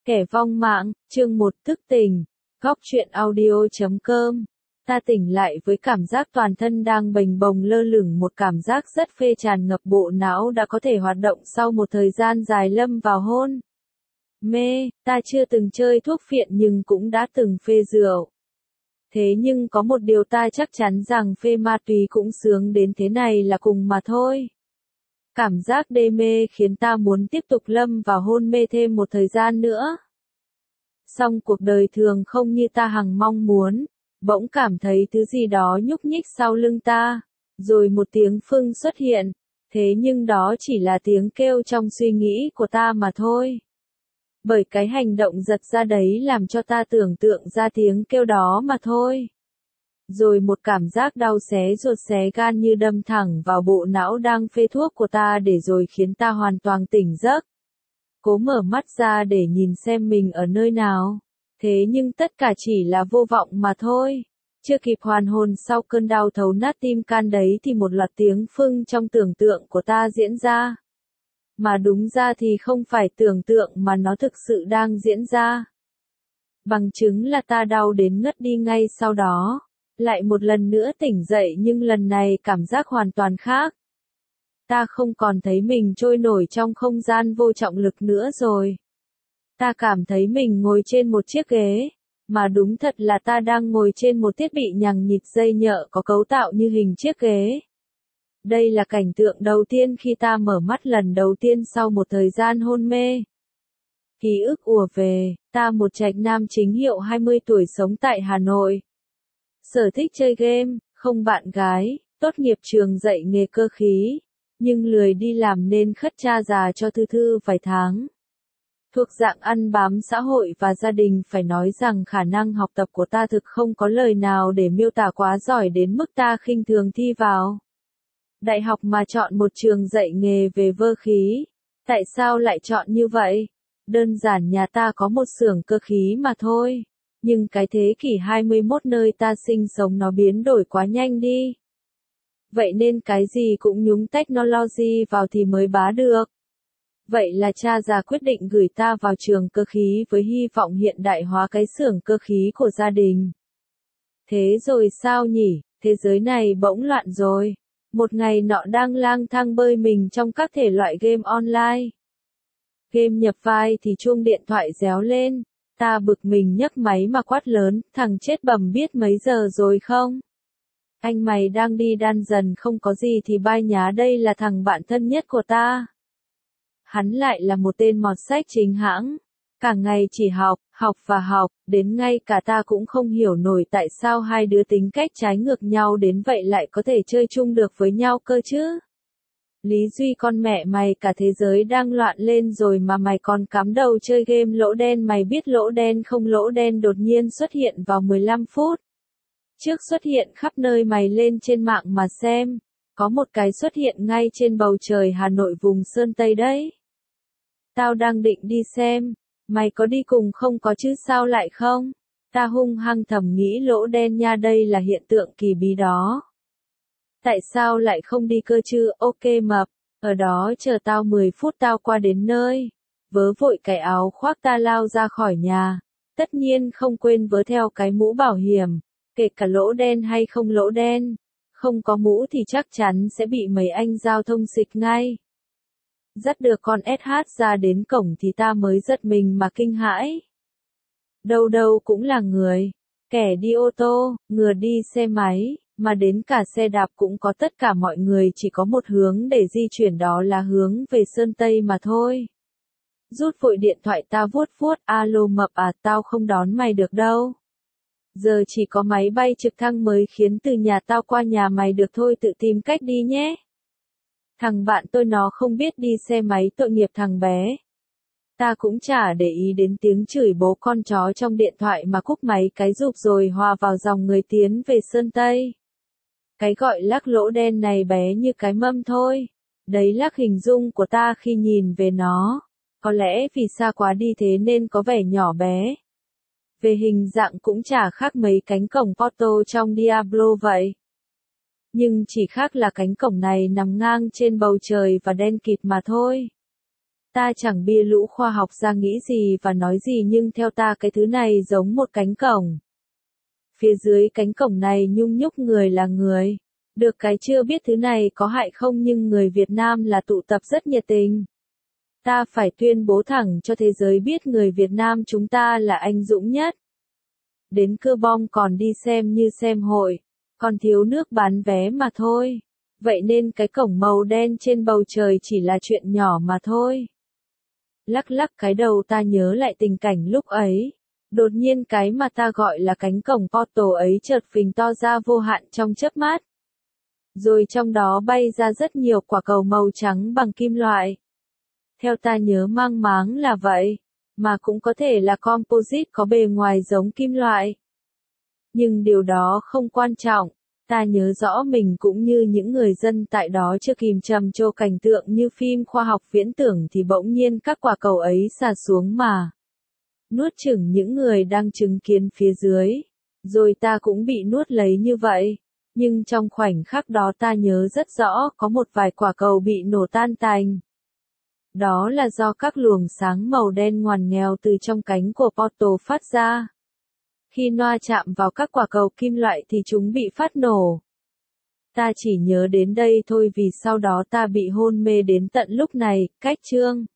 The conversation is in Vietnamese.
Kẻ vong mạng, chương 1 thức tỉnh, góc truyện audio.com. Ta tỉnh lại với cảm giác toàn thân đang bềnh bồng lơ lửng, một cảm giác rất phê tràn ngập bộ não đã có thể hoạt động sau một thời gian dài lâm vào hôn mê. Ta chưa từng chơi thuốc phiện nhưng cũng đã từng phê rượu. Thế nhưng có một điều ta chắc chắn rằng phê ma túy cũng sướng đến thế này là cùng mà thôi. Cảm giác đê mê khiến ta muốn tiếp tục lâm vào hôn mê thêm một thời gian nữa. Song cuộc đời thường không như ta hằng mong muốn, bỗng cảm thấy thứ gì đó nhúc nhích sau lưng ta, rồi một tiếng phưng xuất hiện, thế nhưng đó chỉ là tiếng kêu trong suy nghĩ của ta mà thôi. Bởi cái hành động giật ra đấy làm cho ta tưởng tượng ra tiếng kêu đó mà thôi. Rồi một cảm giác đau xé ruột xé gan như đâm thẳng vào bộ não đang phê thuốc của ta để rồi khiến ta hoàn toàn tỉnh giấc. Cố mở mắt ra để nhìn xem mình ở nơi nào. Thế nhưng tất cả chỉ là vô vọng mà thôi. Chưa kịp hoàn hồn sau cơn đau thấu nát tim can đấy thì một loạt tiếng phưng trong tưởng tượng của ta diễn ra. Mà đúng ra thì không phải tưởng tượng mà nó thực sự đang diễn ra. Bằng chứng là ta đau đến ngất đi ngay sau đó. Lại một lần nữa tỉnh dậy nhưng lần này cảm giác hoàn toàn khác. Ta không còn thấy mình trôi nổi trong không gian vô trọng lực nữa rồi. Ta cảm thấy mình ngồi trên một chiếc ghế, mà đúng thật là ta đang ngồi trên một thiết bị nhằng nhịt dây nhợ có cấu tạo như hình chiếc ghế. Đây là cảnh tượng đầu tiên khi ta mở mắt lần đầu tiên sau một thời gian hôn mê. Ký ức ùa về, ta một trạch nam chính hiệu 20 tuổi sống tại Hà Nội. Sở thích chơi game, không bạn gái, tốt nghiệp trường dạy nghề cơ khí, nhưng lười đi làm nên khất cha già cho Thư Thư vài tháng. Thuộc dạng ăn bám xã hội và gia đình, phải nói rằng khả năng học tập của ta thực không có lời nào để miêu tả, quá giỏi đến mức ta khinh thường thi vào đại học mà chọn một trường dạy nghề về cơ khí. Tại sao lại chọn như vậy? Đơn giản nhà ta có một xưởng cơ khí mà thôi. Nhưng cái thế kỷ 21 nơi ta sinh sống nó biến đổi quá nhanh đi. Vậy nên cái gì cũng nhúng technology vào thì mới bá được. Vậy là cha già quyết định gửi ta vào trường cơ khí với hy vọng hiện đại hóa cái xưởng cơ khí của gia đình. Thế rồi sao nhỉ? Thế giới này bỗng loạn rồi. Một ngày nọ đang lang thang bơi mình trong các thể loại game online. Game nhập vai thì chuông điện thoại réo lên. Ta bực mình nhấc máy mà quát lớn, thằng chết bầm biết mấy giờ rồi không? Anh mày đang đi đan dần không có gì thì bai nhá, đây là thằng bạn thân nhất của ta. Hắn lại là một tên mọt sách chính hãng. Cả ngày chỉ học và học, đến ngay cả ta cũng không hiểu nổi tại sao hai đứa tính cách trái ngược nhau đến vậy lại có thể chơi chung được với nhau cơ chứ. Lý Duy, con mẹ mày, cả thế giới đang loạn lên rồi mà mày còn cắm đầu chơi game lỗ đen. Mày biết lỗ đen không? Lỗ đen đột nhiên xuất hiện vào 15 phút. Trước xuất hiện khắp nơi, mày lên trên mạng mà xem. Có một cái xuất hiện ngay trên bầu trời Hà Nội vùng Sơn Tây đấy. Tao đang định đi xem. Mày có đi cùng không? Có chứ, sao lại không? Ta hung hăng thầm nghĩ lỗ đen nha, đây là hiện tượng kỳ bí đó. Tại sao lại không đi cơ chứ? Ok mập, ở đó chờ tao 10 phút, tao qua đến nơi. Vớ vội cài áo khoác ta lao ra khỏi nhà. Tất nhiên không quên vớ theo cái mũ bảo hiểm, kể cả lỗ đen hay không lỗ đen. Không có mũ thì chắc chắn sẽ bị mấy anh giao thông xịt ngay. Dắt được con SH ra đến cổng thì ta mới giật mình mà kinh hãi. Đâu đâu cũng là người, kẻ đi ô tô, người đi xe máy, mà đến cả xe đạp cũng có, tất cả mọi người chỉ có một hướng để di chuyển, đó là hướng về Sơn Tây mà thôi. Rút vội điện thoại ta vuốt vuốt, alo mập à, tao không đón mày được đâu. Giờ chỉ có máy bay trực thăng mới khiến từ nhà tao qua nhà mày được thôi, tự tìm cách đi nhé. Thằng bạn tôi nó không biết đi xe máy, tội nghiệp thằng bé. Ta cũng chả để ý đến tiếng chửi bố con chó trong điện thoại mà cúp máy cái rụp rồi hòa vào dòng người tiến về Sơn Tây. Cái gọi lắc lỗ đen này bé như cái mâm thôi. Đấy lắc hình dung của ta khi nhìn về nó. Có lẽ vì xa quá đi thế nên có vẻ nhỏ bé. Về hình dạng cũng chả khác mấy cánh cổng Porto trong Diablo vậy. Nhưng chỉ khác là cánh cổng này nằm ngang trên bầu trời và đen kịt mà thôi. Ta chẳng bia lũ khoa học ra nghĩ gì và nói gì nhưng theo ta cái thứ này giống một cánh cổng. Phía dưới cánh cổng này nhung nhúc người là người. Được cái chưa biết thứ này có hại không nhưng người Việt Nam là tụ tập rất nhiệt tình. Ta phải tuyên bố thẳng cho thế giới biết người Việt Nam chúng ta là anh dũng nhất. Đến cưa bom còn đi xem như xem hội, còn thiếu nước bán vé mà thôi. Vậy nên cái cổng màu đen trên bầu trời chỉ là chuyện nhỏ mà thôi. Lắc lắc cái đầu ta nhớ lại tình cảnh lúc ấy. Đột nhiên cái mà ta gọi là cánh cổng portal ấy chợt phình to ra vô hạn trong chớp mắt. Rồi trong đó bay ra rất nhiều quả cầu màu trắng bằng kim loại. Theo ta nhớ mang máng là vậy, mà cũng có thể là composite có bề ngoài giống kim loại. Nhưng điều đó không quan trọng, ta nhớ rõ mình cũng như những người dân tại đó chưa kìm trầm trồ cảnh tượng như phim khoa học viễn tưởng thì bỗng nhiên các quả cầu ấy xả xuống mà nuốt chửng những người đang chứng kiến phía dưới. Rồi ta cũng bị nuốt lấy như vậy. Nhưng trong khoảnh khắc đó ta nhớ rất rõ có một vài quả cầu bị nổ tan tành. Đó là do các luồng sáng màu đen ngoằn nghèo từ trong cánh của portal phát ra. Khi noa chạm vào các quả cầu kim loại thì chúng bị phát nổ. Ta chỉ nhớ đến đây thôi vì sau đó ta bị hôn mê đến tận lúc này, cách chương